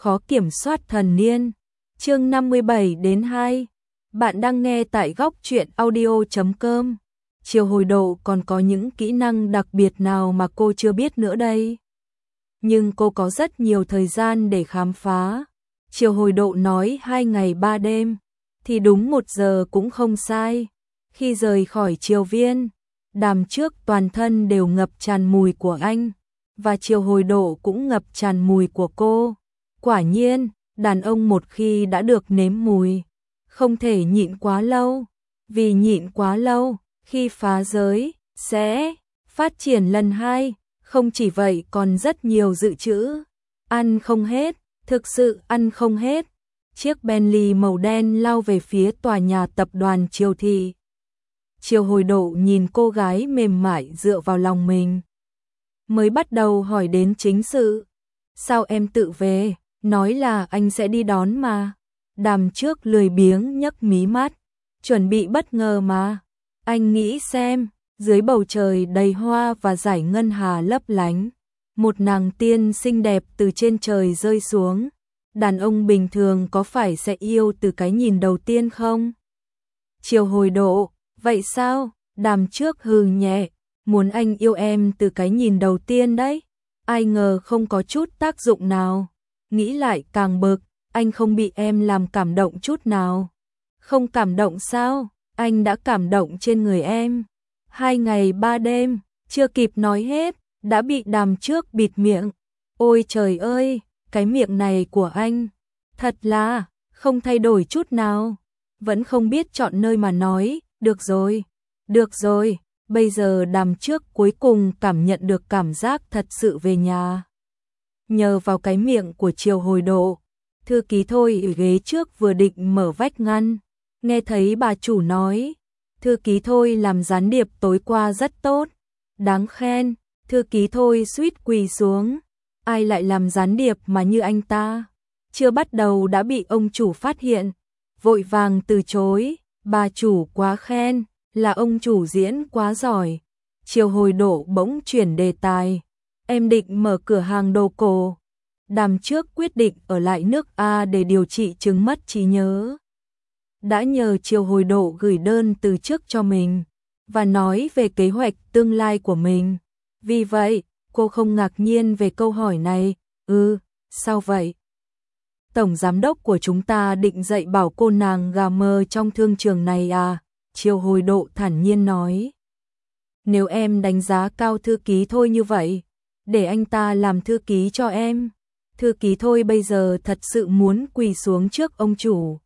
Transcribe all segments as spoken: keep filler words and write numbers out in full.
khó kiểm soát thần niên. Chương năm mươi bảy đến hai. Bạn đang nghe tại góc truyện audio chấm com. Chiều hồi độ còn có những kỹ năng đặc biệt nào mà cô chưa biết nữa đây? Nhưng cô có rất nhiều thời gian để khám phá. Chiều hồi độ nói hai ngày ba đêm, thì đúng một giờ cũng không sai. Khi rời khỏi triều viên, Đàm Trước toàn thân đều ngập tràn mùi của anh, và chiều hồi độ cũng ngập tràn mùi của cô. Quả nhiên, đàn ông một khi đã được nếm mùi, không thể nhịn quá lâu, vì nhịn quá lâu, khi phá giới, sẽ phát triển lần hai, không chỉ vậy còn rất nhiều dự trữ. Ăn không hết, thực sự ăn không hết. Chiếc Bentley màu đen lao về phía tòa nhà tập đoàn Triều Thị. Chiều hồi độ nhìn cô gái mềm mại dựa vào lòng mình, mới bắt đầu hỏi đến chính sự. Sao em tự về, nói là anh sẽ đi đón mà. Đàm Trước lười biếng nhấc mí mắt, chuẩn bị bất ngờ mà. Anh nghĩ xem, dưới bầu trời đầy hoa và dải ngân hà lấp lánh, một nàng tiên xinh đẹp từ trên trời rơi xuống. Đàn ông bình thường có phải sẽ yêu từ cái nhìn đầu tiên không? Chiều hồi độ, vậy sao? Đàm Trước hừ nhẹ, muốn anh yêu em từ cái nhìn đầu tiên đấy. Ai ngờ không có chút tác dụng nào. Nghĩ lại càng bực, anh không bị em làm cảm động chút nào. Không cảm động sao? Anh đã cảm động trên người em. Hai ngày ba đêm, chưa kịp nói hết, đã bị Đàm Trước bịt miệng. Ôi trời ơi, cái miệng này của anh, thật là không thay đổi chút nào. Vẫn không biết chọn nơi mà nói. Được rồi, được rồi, bây giờ Đàm Trước cuối cùng cảm nhận được cảm giác thật sự về nhà. Nhờ vào cái miệng của chiều hồi độ, thư ký Thôi ở ghế trước vừa định mở vách ngăn, nghe thấy bà chủ nói, thư ký Thôi làm gián điệp tối qua rất tốt, đáng khen. Thư ký Thôi suýt quỳ xuống, ai lại làm gián điệp mà như anh ta, chưa bắt đầu đã bị ông chủ phát hiện, vội vàng từ chối. Bà chủ quá khen, là ông chủ diễn quá giỏi. Chiều hồi độ bỗng chuyển đề tài, em định mở cửa hàng đồ cổ. Đàm Trước quyết định ở lại nước A để điều trị chứng mất trí nhớ. Đã nhờ chiều hồi độ gửi đơn từ chức cho mình, và nói về kế hoạch tương lai của mình. Vì vậy, cô không ngạc nhiên về câu hỏi này. Ừ, sao vậy? Tổng giám đốc của chúng ta định dạy bảo cô nàng gà mờ trong thương trường này à? Chiều hồi độ thản nhiên nói. Nếu em đánh giá cao thư ký Thôi như vậy, để anh ta làm thư ký cho em. Thư ký Thôi bây giờ thật sự muốn quỳ xuống trước ông chủ.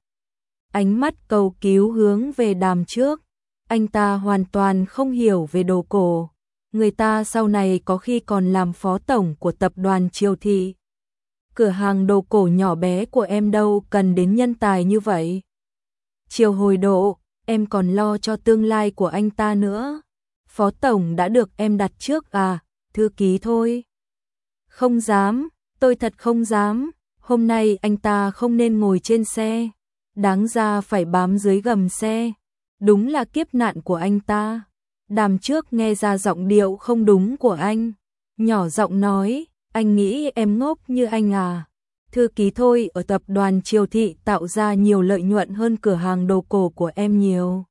Ánh mắt cầu cứu hướng về Đàm Trước. Anh ta hoàn toàn không hiểu về đồ cổ. Người ta sau này có khi còn làm phó tổng của tập đoàn Triều Thị. Cửa hàng đồ cổ nhỏ bé của em đâu cần đến nhân tài như vậy. Chiều hồi độ, em còn lo cho tương lai của anh ta nữa. Phó tổng đã được em đặt trước à? Thư ký Thôi. Không dám, tôi thật không dám. Hôm nay anh ta không nên ngồi trên xe, đáng ra phải bám dưới gầm xe. Đúng là kiếp nạn của anh ta. Đàm Trước nghe ra giọng điệu không đúng của anh, nhỏ giọng nói, anh nghĩ em ngốc như anh à? Thư ký Thôi ở tập đoàn Triều Thị tạo ra nhiều lợi nhuận hơn cửa hàng đồ cổ của em nhiều.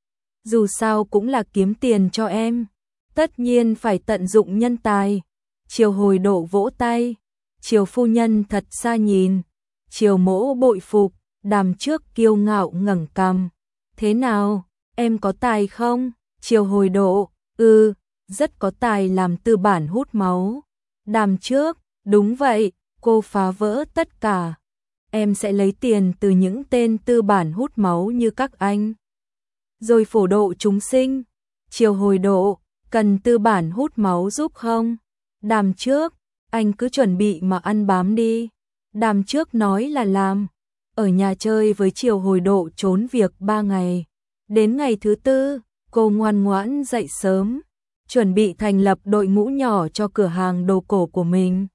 Dù sao cũng là kiếm tiền cho em, tất nhiên phải tận dụng nhân tài. Chiều hồi độ vỗ tay, Chiều phu nhân thật xa nhìn, Chiều mỗ bội phục. Đàm Trước kiêu ngạo ngẩng cằm. Thế nào, em có tài không? Chiều hồi độ, ừ, rất có tài làm tư bản hút máu. Đàm Trước, đúng vậy, cô phá vỡ tất cả. Em sẽ lấy tiền từ những tên tư bản hút máu như các anh, rồi phổ độ chúng sinh. Chiều hồi độ, cần tư bản hút máu giúp không? Đàm Trước, anh cứ chuẩn bị mà ăn bám đi. Đàm Trước nói là làm. Ở nhà chơi với chiều hồi độ trốn việc ba ngày. Đến ngày thứ tư, cô ngoan ngoãn dậy sớm, chuẩn bị thành lập đội ngũ nhỏ cho cửa hàng đồ cổ của mình.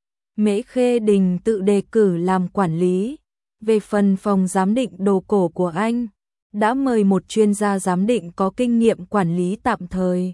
Mễ Khê Đình tự đề cử làm quản lý. Về phần phòng giám định đồ cổ của anh, đã mời một chuyên gia giám định có kinh nghiệm quản lý tạm thời.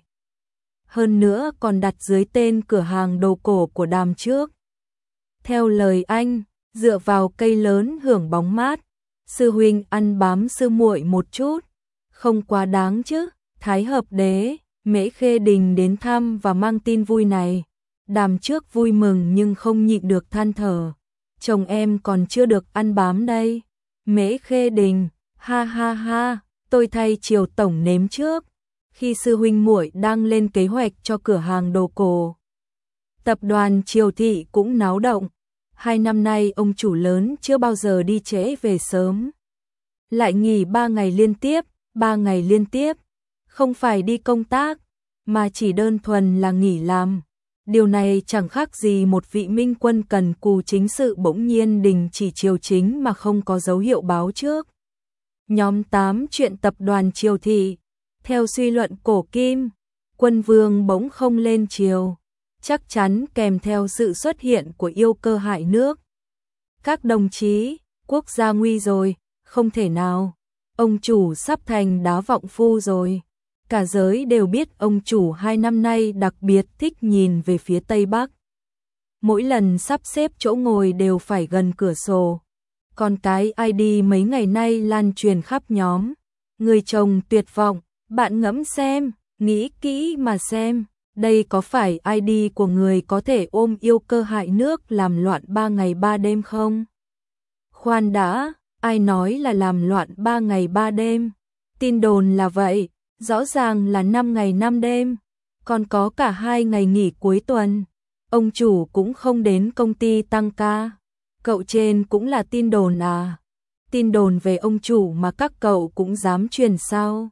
Hơn nữa còn đặt dưới tên cửa hàng đồ cổ của Đàm Trước. Theo lời anh, dựa vào cây lớn hưởng bóng mát. Sư huynh ăn bám sư muội một chút, không quá đáng chứ. Thái Hợp Đế, Mễ Khê Đình đến thăm và mang tin vui này. Đàm trước vui mừng nhưng không nhịn được than thở. Chồng em còn chưa được ăn bám đây. Mễ Khê Đình, ha ha ha, tôi thay Triều tổng nếm trước. Khi sư huynh muội đang lên kế hoạch cho cửa hàng đồ cổ, tập đoàn Triều Thị cũng náo động. Hai năm nay ông chủ lớn chưa bao giờ đi trễ về sớm. Lại nghỉ ba ngày liên tiếp, ba ngày liên tiếp. Không phải đi công tác, mà chỉ đơn thuần là nghỉ làm. Điều này chẳng khác gì một vị minh quân cần cù chính sự bỗng nhiên đình chỉ triều chính mà không có dấu hiệu báo trước. Nhóm tám chuyện tập đoàn Triều Thị. Theo suy luận cổ kim, quân vương bỗng không lên triều, chắc chắn kèm theo sự xuất hiện của yêu cơ hại nước. Các đồng chí, quốc gia nguy rồi, không thể nào. Ông chủ sắp thành đá vọng phu rồi. Cả giới đều biết ông chủ hai năm nay đặc biệt thích nhìn về phía Tây Bắc. Mỗi lần sắp xếp chỗ ngồi đều phải gần cửa sổ. Còn cái i đê mấy ngày nay lan truyền khắp nhóm. Người chồng tuyệt vọng, bạn ngẫm xem, nghĩ kỹ mà xem. Đây có phải i đê của người có thể ôm yêu cơ hại nước làm loạn ba ngày ba đêm không? Khoan đã, ai nói là làm loạn ba ngày ba đêm? Tin đồn là vậy. Rõ ràng là năm ngày năm đêm, còn có cả hai ngày nghỉ cuối tuần. Ông chủ cũng không đến công ty tăng ca. Cậu trên cũng là tin đồn à? Tin đồn về ông chủ mà các cậu cũng dám truyền sao?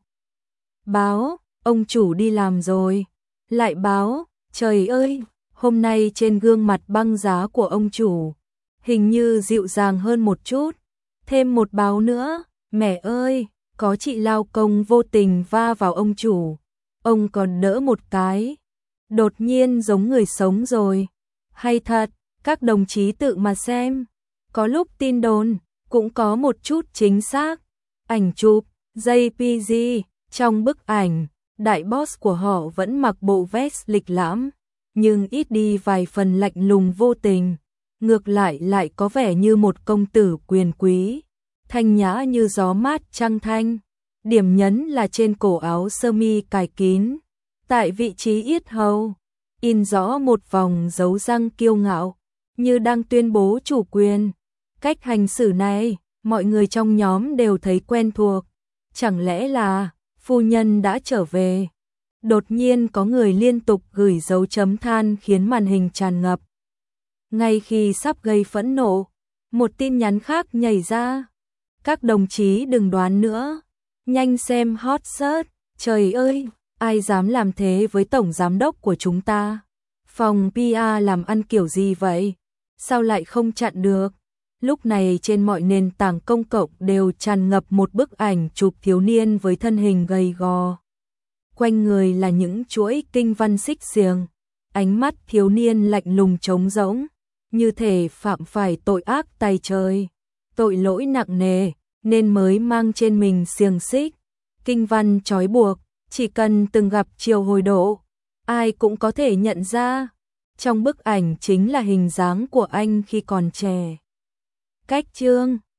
Báo, ông chủ đi làm rồi. Lại báo, trời ơi, hôm nay trên gương mặt băng giá của ông chủ, hình như dịu dàng hơn một chút. Thêm một báo nữa, mẹ ơi! Có chị lao công vô tình va vào ông chủ, ông còn đỡ một cái, đột nhiên giống người sống rồi. Hay thật, các đồng chí tự mà xem, có lúc tin đồn, cũng có một chút chính xác. Ảnh chụp, giê pê giê, trong bức ảnh, đại boss của họ vẫn mặc bộ vest lịch lãm, nhưng ít đi vài phần lạnh lùng vô tình, ngược lại lại có vẻ như một công tử quyền quý. Thanh nhã như gió mát trăng thanh. Điểm nhấn là trên cổ áo sơ mi cài kín, tại vị trí yết hầu, in rõ một vòng dấu răng kiêu ngạo, như đang tuyên bố chủ quyền. Cách hành xử này, mọi người trong nhóm đều thấy quen thuộc. Chẳng lẽ là phu nhân đã trở về? Đột nhiên có người liên tục gửi dấu chấm than khiến màn hình tràn ngập. Ngay khi sắp gây phẫn nộ, một tin nhắn khác nhảy ra. Các đồng chí đừng đoán nữa, nhanh xem hot search. Trời ơi, ai dám làm thế với tổng giám đốc của chúng ta? Phòng pê e làm ăn kiểu gì vậy? Sao lại không chặn được? Lúc này trên mọi nền tảng công cộng đều tràn ngập một bức ảnh chụp thiếu niên với thân hình gầy gò. Quanh người là những chuỗi kinh văn xích xiềng, ánh mắt thiếu niên lạnh lùng trống rỗng, như thể phạm phải tội ác tày trời. Tội lỗi nặng nề, nên mới mang trên mình xiềng xích, kinh văn trói buộc, chỉ cần từng gặp Triều Hồi Độ, ai cũng có thể nhận ra. Trong bức ảnh chính là hình dáng của anh khi còn trẻ. Cách chương